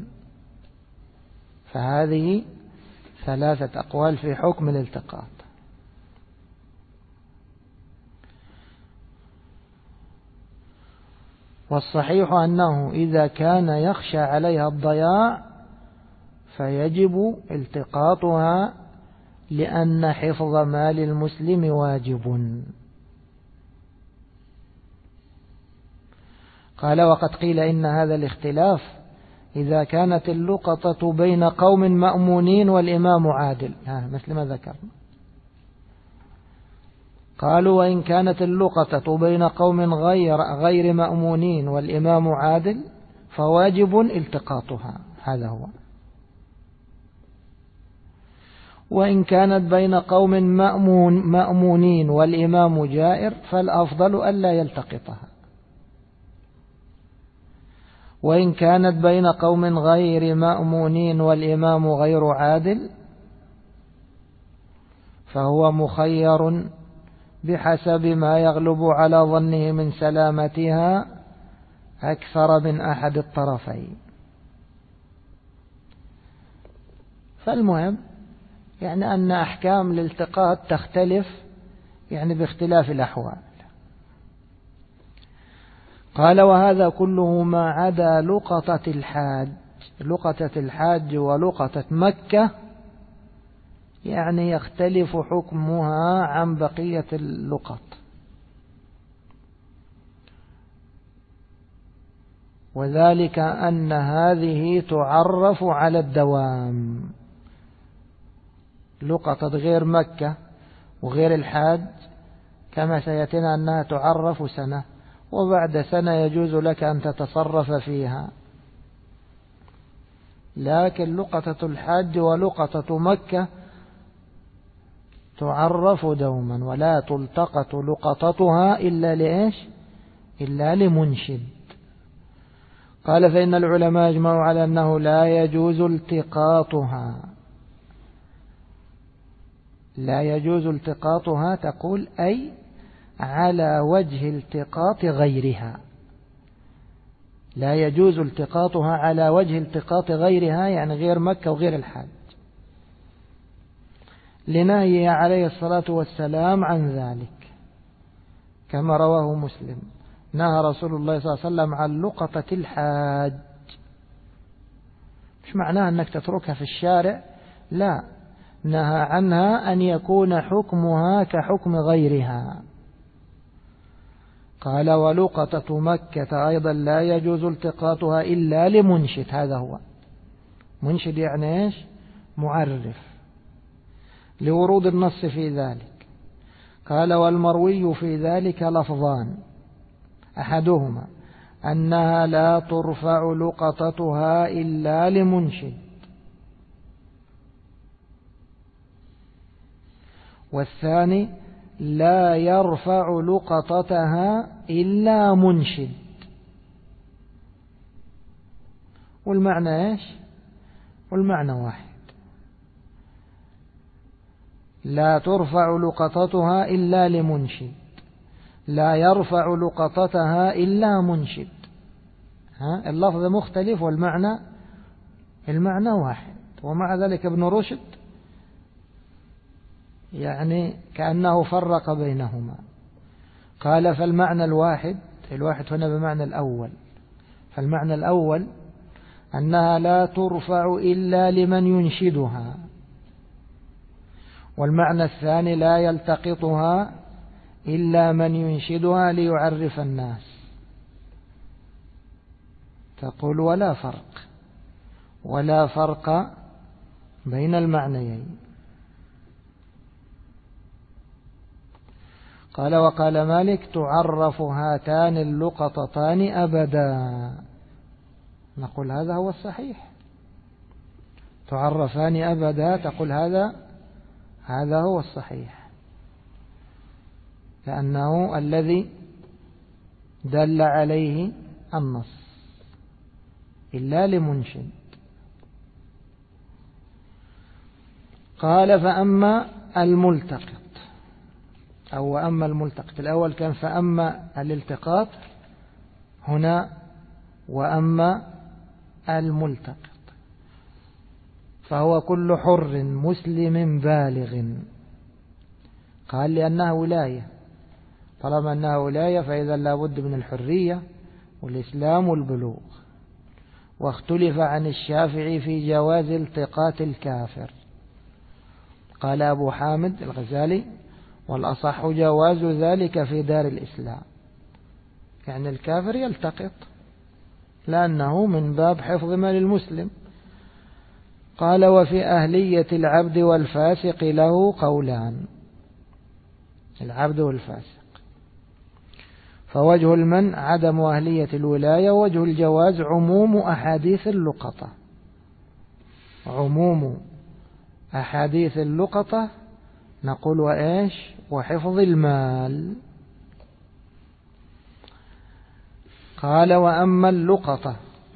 فهذه ثلاثة أقوال في حكم الالتقاط. والصحيح أنه إذا كان يخشى عليها الضياع فيجب التقاطها، لأن حفظ مال المسلم واجب. قال: وقد قيل إن هذا الاختلاف إذا كانت اللقطة بين قوم مأمونين والإمام عادل، مثل ما ذكرنا. قالوا: وإن كانت اللقطة بين قوم غير مأمونين والإمام عادل فواجب التقاطها. هذا هو. وإن كانت بين قوم مأمونين والإمام جائر فالأفضل ألا يلتقطها. وإن كانت بين قوم غير مأمونين والإمام غير عادل فهو مخير بحسب ما يغلب على ظنه من سلامتها أكثر من أحد الطرفين. فالمهم يعني أن أحكام الالتقاط تختلف يعني باختلاف الأحوال. قال: وهذا كله ما عدا لقطة الحاج. لقطة الحاج ولقطة مكة يعني يختلف حكمها عن بقية اللقط، وذلك أن هذه تعرف على الدوام. لقطة غير مكة وغير الحاج كما سيأتينا أنها تعرف سنة، وبعد سنة يجوز لك أن تتصرف فيها. لكن لقطة الحاج ولقطة مكة تعرف دوما، ولا تلتقط لقطتها إلا لإيش؟ إلا لمنشد. قال: فإن العلماء اجمعوا على أنه لا يجوز التقاطها. لا يجوز التقاطها تقول أي على وجه التقاط غيرها. لا يجوز التقاطها على وجه التقاط غيرها، يعني غير مكة وغير الحج، لنهيه عليه الصلاة والسلام عن ذلك، كما رواه مسلم: نهى رسول الله صلى الله عليه وسلم عن لقطة الحاج. مش معناها أنك تتركها في الشارع، لا، نهى عنها أن يكون حكمها كحكم غيرها. قال: ولقطة مكة أيضا لا يجوز التقاطها إلا لمنشد. هذا هو منشد، يعني إيش؟ معرف، لورود النص في ذلك. قال: والمروي في ذلك لفظان: أحدهما أنها لا ترفع لقطتها إلا لمنشد، والثاني لا يرفع لقطتها إلا منشد. والمعنى إيش؟ والمعنى واحد، لا ترفع لقطتها إلا لمنشد، لا يرفع لقطتها إلا منشد. اللفظ مختلف والمعنى واحد. ومع ذلك ابن رشد يعني كأنه فرق بينهما، قال فالمعنى الواحد هنا بمعنى الأول، فالمعنى الأول أنها لا ترفع إلا لمن ينشدها، والمعنى الثاني لا يلتقطها إلا من ينشدها ليعرف الناس. تقول ولا فرق بين المعنيين. قال وقال مالك تعرف هاتان اللقطتان أبدا. نقول هذا هو الصحيح، تعرفان أبدا، تقول هذا هو الصحيح، لأنه الذي دل عليه النص إلا لمنشد. قال فأما الملتقط، أو أما الملتقط الأول كان فأما الالتقاط، هنا وأما الملتقط، فهو كل حر مسلم بالغ. قال لأنها ولاية، طالما أنها ولاية فإذا لابد من الحرية والإسلام والبلوغ. واختلف عن الشافعي في جواز التقاط الكافر. قال أبو حامد الغزالي والأصح جواز ذلك في دار الإسلام، يعني الكافر يلتقط لأنه من باب حفظ مال المسلم. قال وفي أهلية العبد والفاسق له قولان، العبد والفاسق، فوجه المنع عدم أهلية الولاية، ووجه الجواز عموم أحاديث اللقطة، عموم أحاديث اللقطة. نقول وإيش؟ وحفظ المال. قال وأما اللقطة،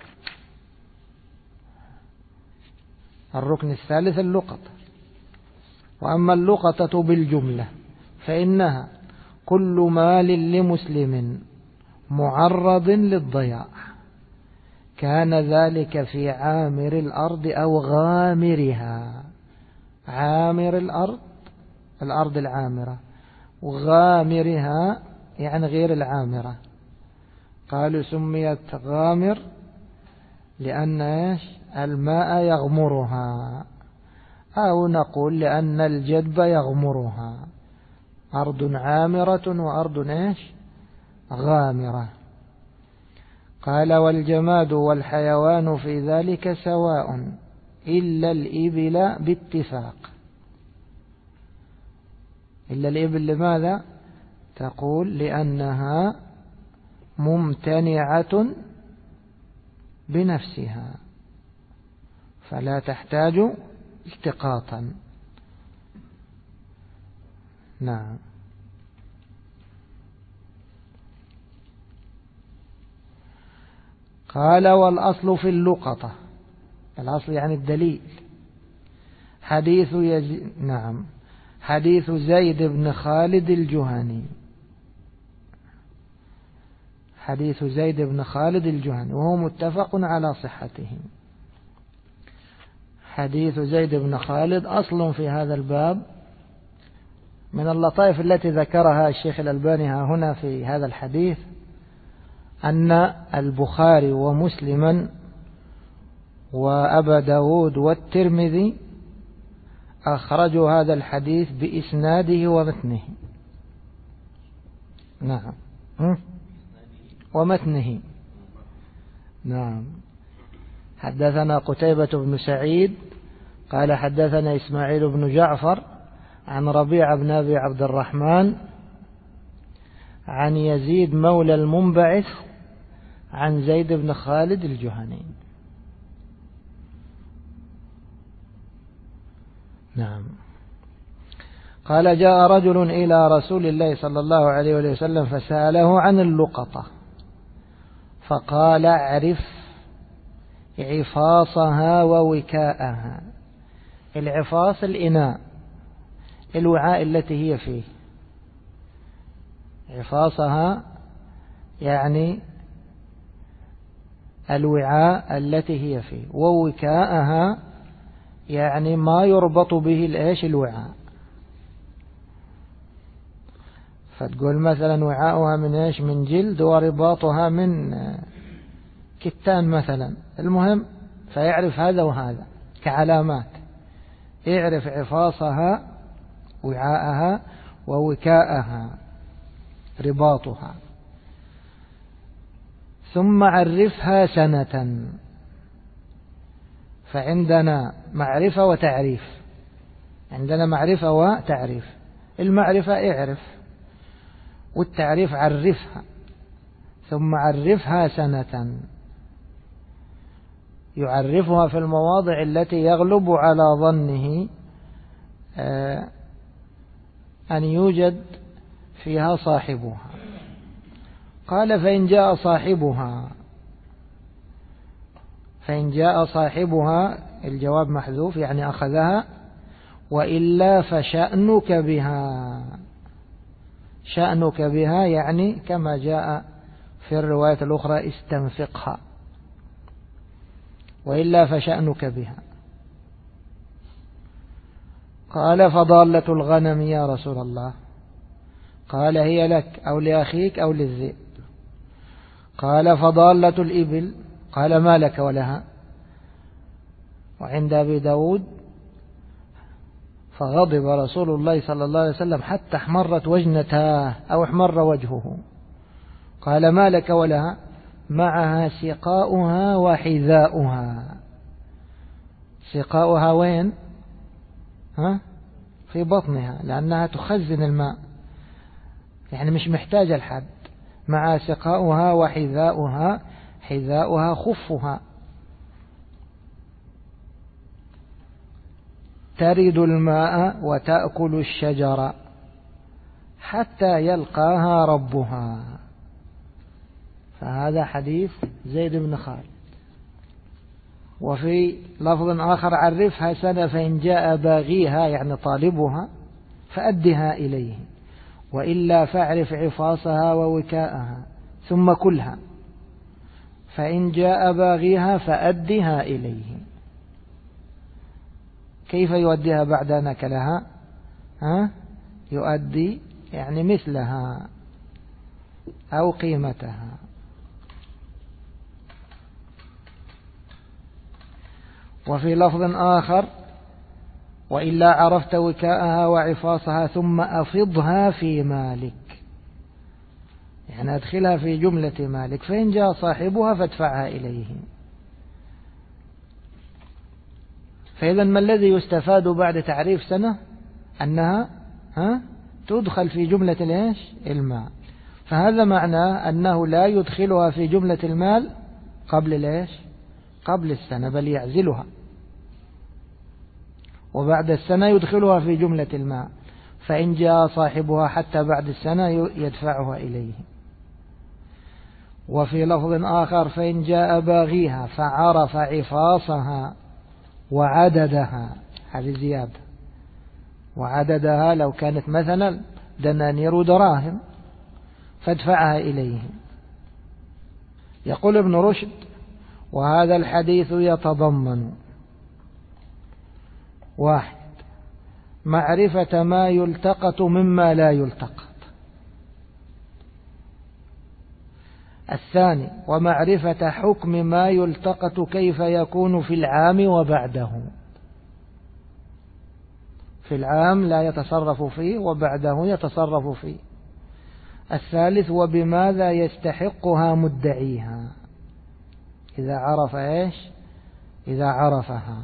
الركن الثالث اللقطة، وأما اللقطة بالجملة فإنها كل مال لمسلم معرض للضياع، كان ذلك في عامر الأرض أو غامرها. عامر الأرض العامرة، وغامرها يعني غير العامرة. قالوا سميت غامر لأن الماء يغمرها، أو نقول لأن الجدب يغمرها. أرض عامرة وأرض غامرة. قال والجماد والحيوان في ذلك سواء إلا الإبل باتفاق. إلا الإبل لماذا؟ تقول لأنها ممتنعة بنفسها فلا تحتاج التقاطا. نعم. قال والأصل في اللقطة، الأصل يعني الدليل، حديث زيد بن خالد الجهني، حديث زيد بن خالد الجهني، وهو متفق على صحته. حديث زيد بن خالد أصل في هذا الباب. من اللطائف التي ذكرها الشيخ الألباني هنا في هذا الحديث أن البخاري ومسلما وأبا داود والترمذي أخرجوا هذا الحديث بإسناده ومتنه. نعم، ومتنه. نعم. حدثنا قتيبة بن سعيد قال حدثنا إسماعيل بن جعفر عن ربيع بن أبي عبد الرحمن عن يزيد مولى المنبعث عن زيد بن خالد الجهني. نعم. قال جاء رجل إلى رسول الله صلى الله عليه وسلم فسأله عن اللقطة، فقال اعرف عفاصها ووكاءها. العفاص الإناء، الوعاء التي هي فيه. عفاصها يعني الوعاء التي هي فيه، ووكاءها يعني ما يربط به الوعاء. فتقول مثلا وعاؤها من ايش؟ من جلد، ورباطها من كتان مثلا. المهم فيعرف هذا وهذا كعلامات، يعرف عفاصها وعاءها ووكاءها رباطها. ثم عرفها سنة. فعندنا معرفة وتعريف. عندنا معرفة وتعريف. المعرفة اعرف، والتعريف عرفها. ثم عرفها سنة، يعرفها في المواضع التي يغلب على ظنه أن يوجد فيها صاحبها. قال فإن جاء صاحبها الجواب محذوف يعني أخذها، وإلا فشأنك بها. شأنك بها يعني كما جاء في الرواية الأخرى استنفقها، وإلا فشأنك بها. قال فضالة الغنم يا رسول الله؟ قال هي لك أو لأخيك أو للذئب. قال فضالة الإبل؟ قال ما لك ولها. وعند أبي داود فغضب رسول الله صلى الله عليه وسلم حتى احمرت وجنتاه أو احمر وجهه. قال ما لك ولها؟ معها سقاؤها وحذاؤها. سقاؤها وين؟ في بطنها، لأنها تخزن الماء، يعني مش محتاجة لحد. مع سقاؤها وحذاؤها. حذاؤها خفها. ترد الماء وتأكل الشجر حتى يلقاها ربها. فهذا حديث زيد بن خالد. وفي لفظ آخر عرفها سنة، فإن جاء باغيها يعني طالبها فأدها إليه، وإلا فاعرف عفاصها ووكاءها ثم كلها. فإن جاء باغيها فأدها إليه. كيف يؤديها بعد أن أكلها؟ يؤدي يعني مثلها أو قيمتها. وفي لفظ آخر وإلا عرفت وكاءها وعفاصها ثم أفضها في مالك، يعني أدخلها في جملة مالك، فإن جاء صاحبها فادفعها إليه. فإذا ما الذي يستفاد بعد تعريف سنة؟ أنها تدخل في جملة المال. فهذا معناه أنه لا يدخلها في جملة المال قبل السنة، بل يعزلها، وبعد السنة يدخلها في جملة المال. فإن جاء صاحبها حتى بعد السنة يدفعها إليه. وفي لفظ آخر فإن جاء باغيها فعرف عفاصها وعددها، هذه زيادة. وعددها لو كانت مثلا دنانير ودراهم فادفعها إليه. يقول ابن رشد: وهذا الحديث يتضمن: 1. معرفة ما يلتقط مما لا يلتقط. 2. ومعرفة حكم ما يلتقط كيف يكون في العام وبعده. في العام لا يتصرف فيه، وبعده يتصرف فيه. 3. وبماذا يستحقها مدعيها إذا عرف إذا عرفها.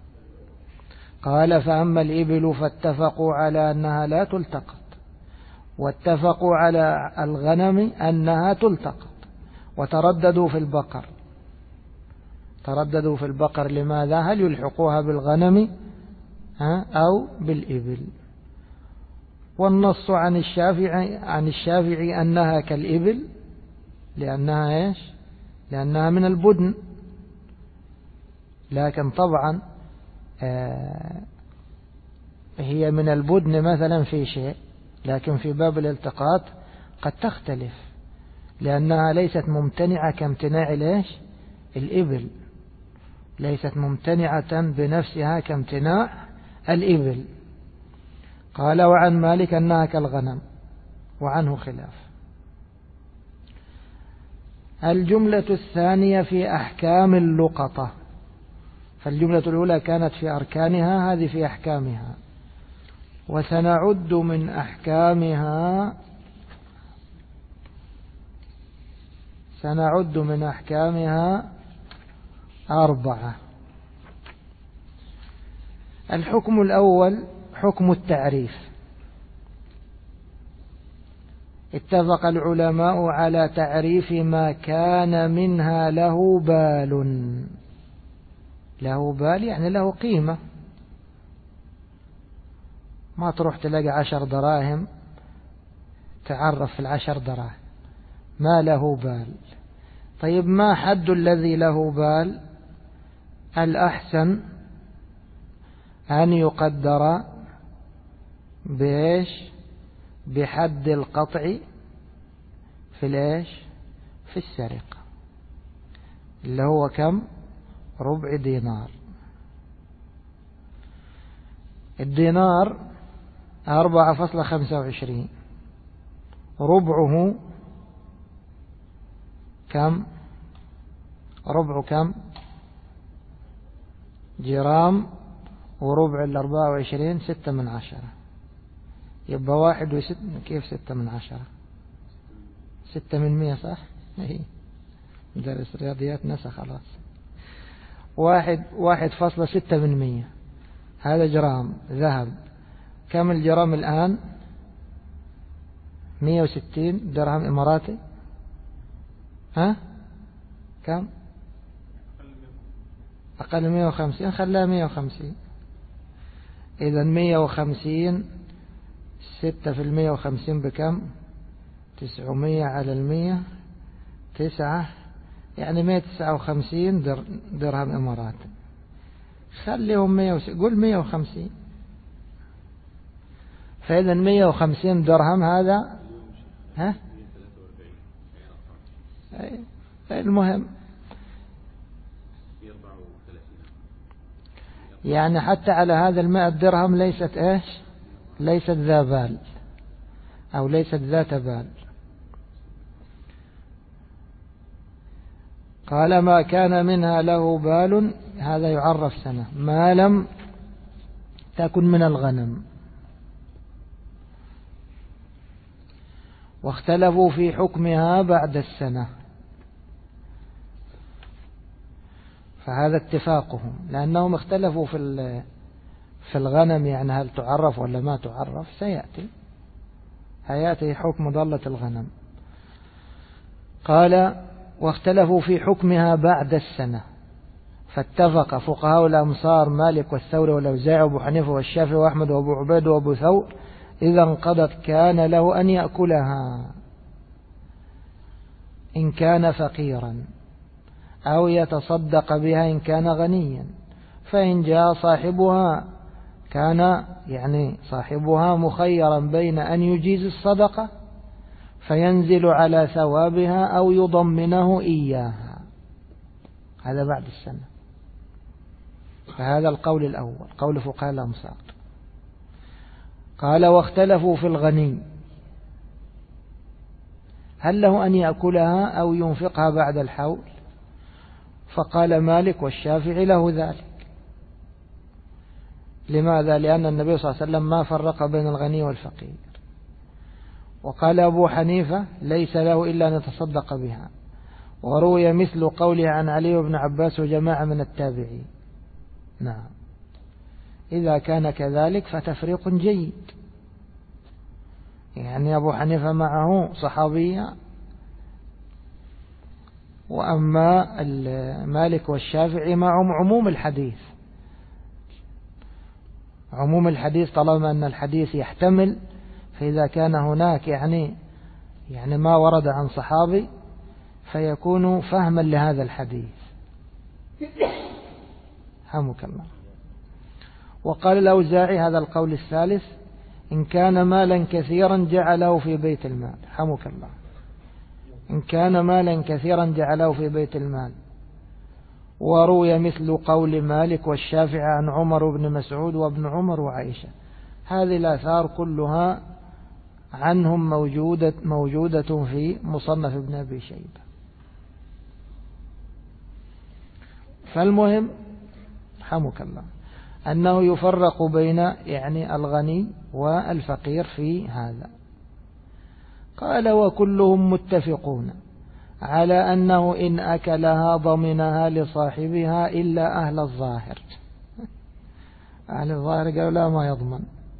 قال: فأما الإبل فاتفقوا على أنها لا تلتقط، واتفقوا على الغنم أنها تلتقط، وترددوا في البقر. ترددوا في البقر لماذا؟ هل يلحقوها بالغنم أو بالإبل؟ والنص عن الشافعي أنها كالإبل، لأنها إيش؟ لأنها من البدن. لكن طبعا هي من البدن مثلا في شيء، لكن في باب الالتقاط قد تختلف، لأنها ليست ممتنعة كامتناع الإبل، ليست ممتنعة بنفسها كامتناع الإبل. قال وعن مالك أنها كالغنم، وعنه خلاف. الجملة الثانية في أحكام اللقطة، فالجملة الأولى كانت في أركانها، هذه في أحكامها. وسنعد من أحكامها 4. الحكم الأول حكم التعريف. اتفق العلماء على تعريف ما كان منها له بال. له بال يعني له قيمة، ما تروح تلاقي 10 دراهم تعرف في 10 دراهم، ما له بال. طيب ما حد الذي له بال؟ الأحسن أن يقدر بإيش؟ بحد القطع في السرقة، اللي هو كم؟ ربع دينار. الدينار 4.25، ربعه كم؟ ربع كم؟ جرام، وربع 24 6/10. يبقى 1 كيف 6/10؟ 6/100 صح؟ مدرس رياضيات نسى خلاص. 1.6/100 هذا جرام ذهب. كم الجرام الآن؟ 160 درهم إماراتي. ها كم؟ أقل 150، خلاها 150. إذا 150 6 في 150 بكم؟ 900 على 100 9، يعني 159 درهم إماراتي. خليهم 100، قول 150. فإذا 150 درهم هذا المهم يعني حتى على هذا 100 درهم ليست ذا بال، أو ليست ذات بال. قال ما كان منها له بال، هذا يعرف سنة، ما لم تكن من الغنم. واختلفوا في حكمها بعد السنة، فهذا اتفاقهم، لأنهم اختلفوا في الغنم، يعني هل تعرف ولا ما تعرف؟ سيأتي حكم ضالة الغنم. قال واختلفوا في حكمها بعد السنة، فاتفق فقهاء الأمصار مالك والثوري والأوزاعي وأبو حنيفة والشافعي وأحمد وأبو عبيد وأبو ثور إذا انقضت كان له أن يأكلها إن كان فقيرا، أو يتصدق بها إن كان غنيا. فإن جاء صاحبها كان صاحبها مخيرا بين أن يجيز الصدقة فينزل على ثوابها أو يضمنه إياها. هذا بعد السنة. فهذا القول الأول، قول فقهاء الأمصار. قال واختلفوا في الغني، هل له أن يأكلها أو ينفقها بعد الحول؟ فقال مالك والشافعي له ذلك. لماذا؟ لأن النبي صلى الله عليه وسلم ما فرق بين الغني والفقير. وقال أبو حنيفة ليس له إلا أن يتصدق بها، وروي مثل قوله عن علي بن عباس وجماعة من التابعين. نعم، إذا كان كذلك فتفريق جيد، يعني أبو حنيفة معه صحابية، وأما مالك والشافعي معهم عموم الحديث. عموم الحديث طالما أن الحديث يحتمل فإذا كان هناك يعني ما ورد عن صحابي فيكون فهما لهذا الحديث. حمك الله. وقال الأوزاعي هذا القول الثالث: إن كان مالا كثيرا جعله في بيت المال. حمك الله. إن كان مالا كثيرا جعله في بيت المال. وروي مثل قول مالك والشافعي عن عمر بن مسعود وابن عمر وعائشة. هذه الآثار كلها عنهم موجودة في مصنف ابن أبي شيبة. فالمهم حمك الله أنه يفرق بين يعني الغني والفقير في هذا. قال: وكلهم متفقون على أنه إن أكلها ضمنها لصاحبها إلا أهل الظاهر. أهل الظاهر قالوا لا، ما يضمن.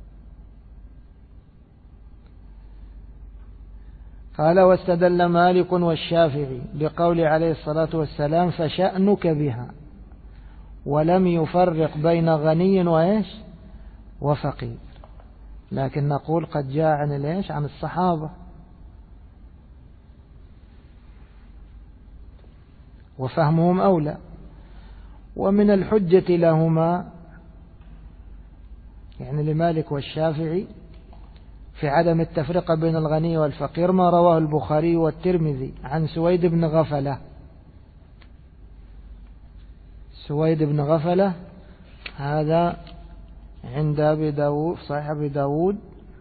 قال: واستدل مالك والشافعي بقول عليه الصلاة والسلام: فشأنك بها، ولم يفرق بين غني وإيش وفقير. لكن نقول قد جاء عن الصحابة، وفهمهم أولى. ومن الحجة لهما يعني لمالك والشافعي في عدم التفرقة بين الغني والفقير ما رواه البخاري والترمذي عن سويد بن غفلة. سويد بن غفلة هذا عند أبي داود، صحيح أبي داود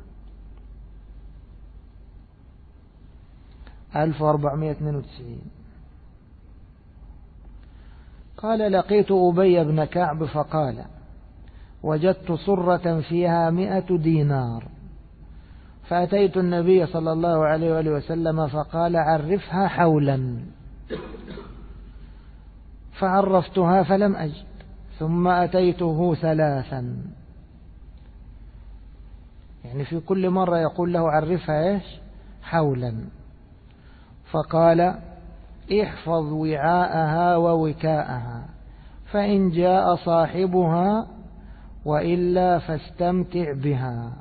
1492. قال: لقيت أبي بن كعب فقال: وجدت صرة فيها 100 دينار، فأتيت النبي صلى الله عليه وآله وسلم فقال: عرفها حولا. فعرفتها فلم أجد، ثم أتيته 3، يعني في كل مرة يقول له عرفها إيش حولا. فقال: احفظ وعاءها ووكاءها، فإن جاء صاحبها وإلا فاستمتع بها.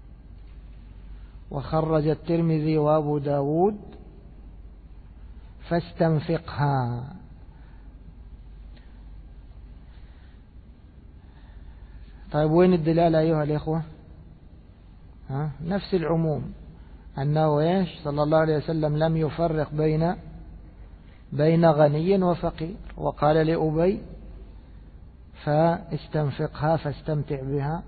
وخرج الترمذي وأبو داود: فاستنفقها. طيب وين الدلالة أيها الإخوة؟ نفس العموم، أنه إيش صلى الله عليه وسلم لم يفرق بين غني وفقير، وقال لأبي: فاستنفقها فاستمتع بها.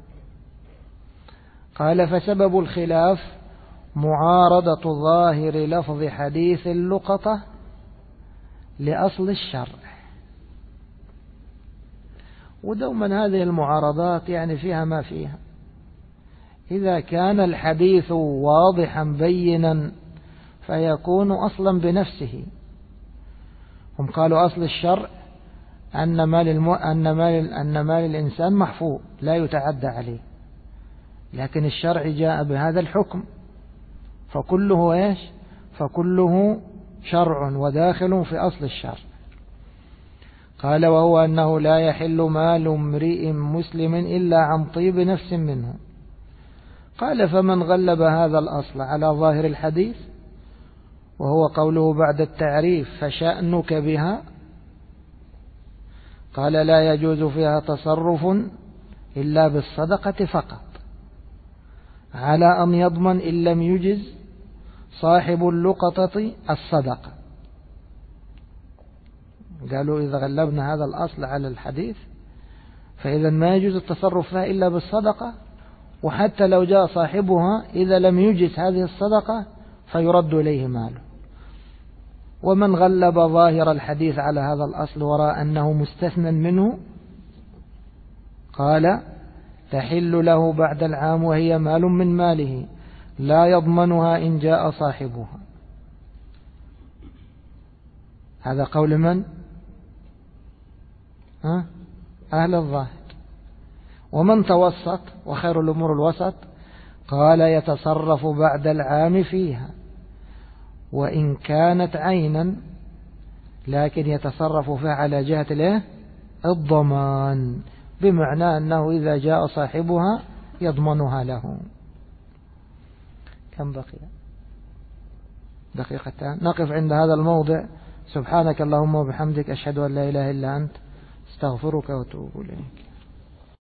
قال: فسبب الخلاف معارضة ظاهر لفظ حديث اللقطة لأصل الشرع. ودوما هذه المعارضات يعني فيها ما فيها. إذا كان الحديث واضحا بينا فيكون أصلا بنفسه. هم قالوا أصل الشرع أن مال الإنسان محفوظ لا يتعدى عليه، لكن الشرع جاء بهذا الحكم، فكله إيش؟ فكله شرع وداخل في أصل الشرع. قال: وهو أنه لا يحل مال امرئ مسلم إلا عن طيب نفس منه. قال: فمن غلب هذا الأصل على ظاهر الحديث، وهو قوله بعد التعريف: فشأنك بها، قال: لا يجوز فيها تصرف إلا بالصدقة فقط، على أن يضمن إن لم يجز صاحب اللقطة الصدقة. قالوا إذا غلبنا هذا الأصل على الحديث فإذا ما يجوز التصرف فيها إلا بالصدقة، وحتى لو جاء صاحبها إذا لم يجز هذه الصدقة فيرد إليه ماله. ومن غلب ظاهر الحديث على هذا الأصل ورأى أنه مستثنى منه، قال: تحل له بعد العام وهي مال من ماله لا يضمنها إن جاء صاحبها. هذا قول من؟ أهل الظاهر. ومن توسط، وخير الأمور الوسط، قال: يتصرف بعد العام فيها وإن كانت عينا، لكن يتصرف فيها على جهة الضمان، بمعنى أنه إذا جاء صاحبها يضمنها له. كم بقي؟ دقيقتان. نقف عند هذا الموضع. سبحانك اللهم وبحمدك، أشهد أن لا إله إلا أنت، استغفرك وأتوب إليك.